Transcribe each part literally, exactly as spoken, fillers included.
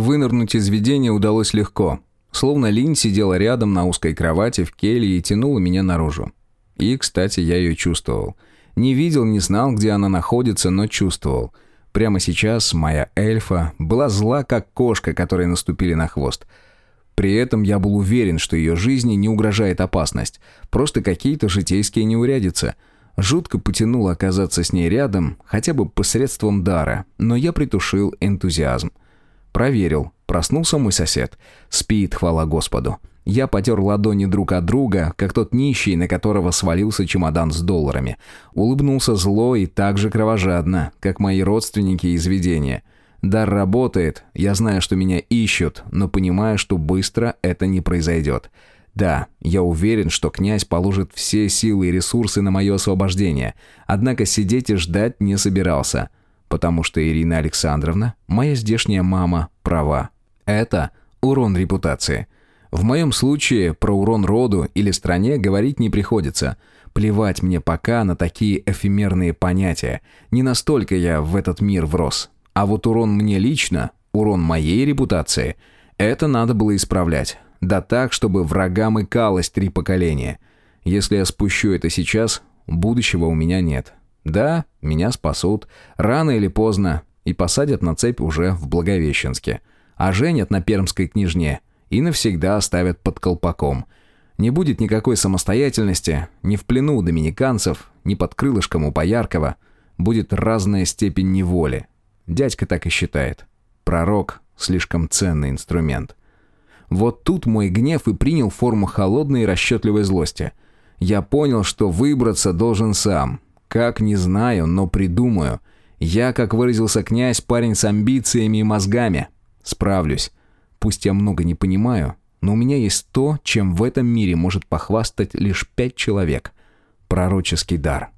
Вынырнуть из видения удалось легко. Словно Линь сидела рядом на узкой кровати в келье и тянула меня наружу. И, кстати, я ее чувствовал. Не видел, не знал, где она находится, но чувствовал. Прямо сейчас моя эльфа была зла, как кошка, которой наступили на хвост. При этом я был уверен, что ее жизни не угрожает опасность. Просто какие-то житейские неурядицы. Жутко потянуло оказаться с ней рядом, хотя бы посредством дара, но я притушил энтузиазм. Проверил. Проснулся мой сосед. Спит, хвала Господу. Я потер ладони друг от друга, как тот нищий, на которого свалился чемодан с долларами. Улыбнулся зло и так же кровожадно, как мои родственники из видения. Дар работает, я знаю, что меня ищут, но понимаю, что быстро это не произойдет. Да, я уверен, что князь положит все силы и ресурсы на мое освобождение, однако сидеть и ждать не собирался, потому что Ирина Александровна, моя здешняя мама, права. Это урон репутации. В моем случае про урон роду или стране говорить не приходится. Плевать мне пока на такие эфемерные понятия. Не настолько я в этот мир врос. А вот урон мне лично, урон моей репутации, это надо было исправлять. Да так, чтобы врагам икалось три поколения. Если я спущу это сейчас, будущего у меня нет. Да, меня спасут. Рано или поздно. И посадят на цепь уже в Благовещенске. А женят на пермской княжне. И навсегда оставят под колпаком. Не будет никакой самостоятельности, ни в плену у доминиканцев, ни под крылышком у Бояркова. Будет разная степень неволи. Дядька так и считает. Пророк – слишком ценный инструмент. Вот тут мой гнев и принял форму холодной и расчетливой злости. Я понял, что выбраться должен сам. Как, не знаю, но придумаю. Я, как выразился князь, парень с амбициями и мозгами. Справлюсь. Пусть я много не понимаю, но у меня есть то, чем в этом мире может похвастать лишь пять человек. Пророческий дар.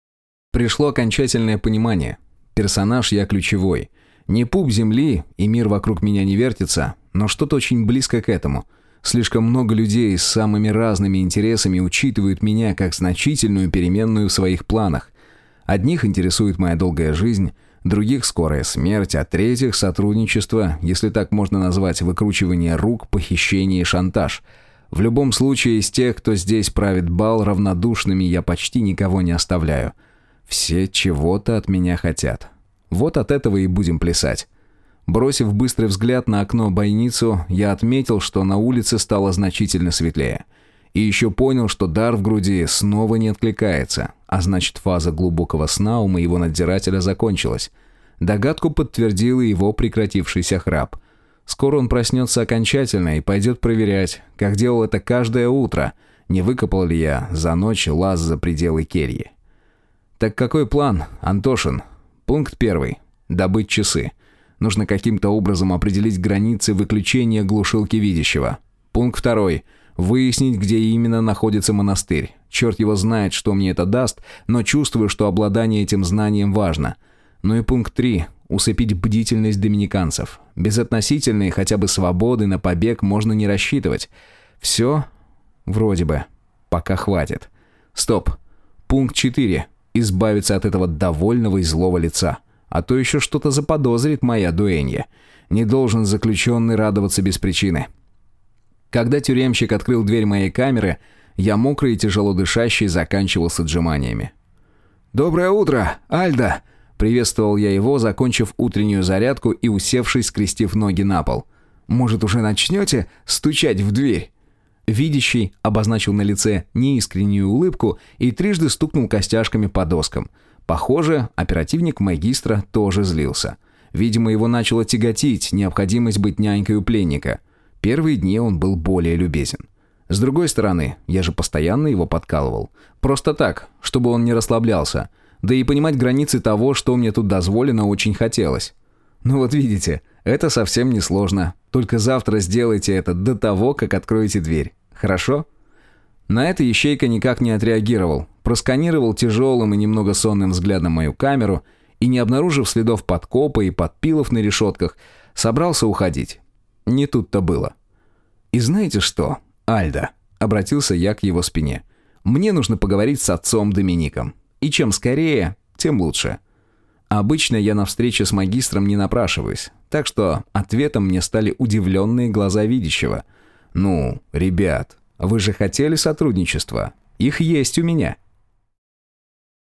Пришло окончательное понимание. Персонаж я ключевой. Не пуп земли, и мир вокруг меня не вертится, но что-то очень близко к этому. Слишком много людей с самыми разными интересами учитывают меня как значительную переменную в своих планах. Одних интересует моя долгая жизнь, других скорая смерть, а третьих сотрудничество, если так можно назвать выкручивание рук, похищение и шантаж. В любом случае, из тех, кто здесь правит бал, равнодушными я почти никого не оставляю. Все чего-то от меня хотят. Вот от этого и будем плясать. Бросив быстрый взгляд на окно-бойницу, я отметил, что на улице стало значительно светлее. И еще понял, что дар в груди снова не откликается, а значит, фаза глубокого сна у моего надзирателя закончилась. Догадку подтвердил и его прекратившийся храп. Скоро он проснется окончательно и пойдет проверять, как делал это каждое утро, не выкопал ли я за ночь лаз за пределы кельи. Так какой план, Антошин? Пункт первый. Добыть часы. Нужно каким-то образом определить границы выключения глушилки видящего. Пункт второй. Выяснить, где именно находится монастырь. Черт его знает, что мне это даст, но чувствую, что обладание этим знанием важно. Ну и пункт три. Усыпить бдительность доминиканцев. Без относительной хотя бы свободы на побег можно не рассчитывать. Все? Вроде бы. Пока хватит. Стоп. Пункт четыре. Избавиться от этого довольного и злого лица. А то еще что-то заподозрит моя дуэнья. Не должен заключенный радоваться без причины. Когда тюремщик открыл дверь моей камеры, я мокрый и тяжело дышащий заканчивал с отжиманиями. «Доброе утро, Альда!» — приветствовал я его, закончив утреннюю зарядку и усевшись, скрестив ноги на пол. «Может, уже начнете стучать в дверь?» Видящий обозначил на лице неискреннюю улыбку и трижды стукнул костяшками по доскам. Похоже, оперативник магистра тоже злился. Видимо, его начало тяготить необходимость быть нянькой у пленника. Первые дни он был более любезен. С другой стороны, я же постоянно его подкалывал. Просто так, чтобы он не расслаблялся. Да и понимать границы того, что мне тут дозволено, очень хотелось. Ну вот видите, это совсем не сложно. Только завтра сделайте это до того, как откроете дверь. Хорошо? На это ищейка никак не отреагировал. Просканировал тяжелым и немного сонным взглядом мою камеру и, не обнаружив следов подкопа и подпилов на решетках, собрался уходить. Не тут-то было. «И знаете что, Альда?» — обратился я к его спине. «Мне нужно поговорить с отцом Домиником. И чем скорее, тем лучше». Обычно я на встрече с магистром не напрашиваюсь, так что ответом мне стали удивленные глаза видящего. «Ну, ребят, вы же хотели сотрудничества? Их есть у меня».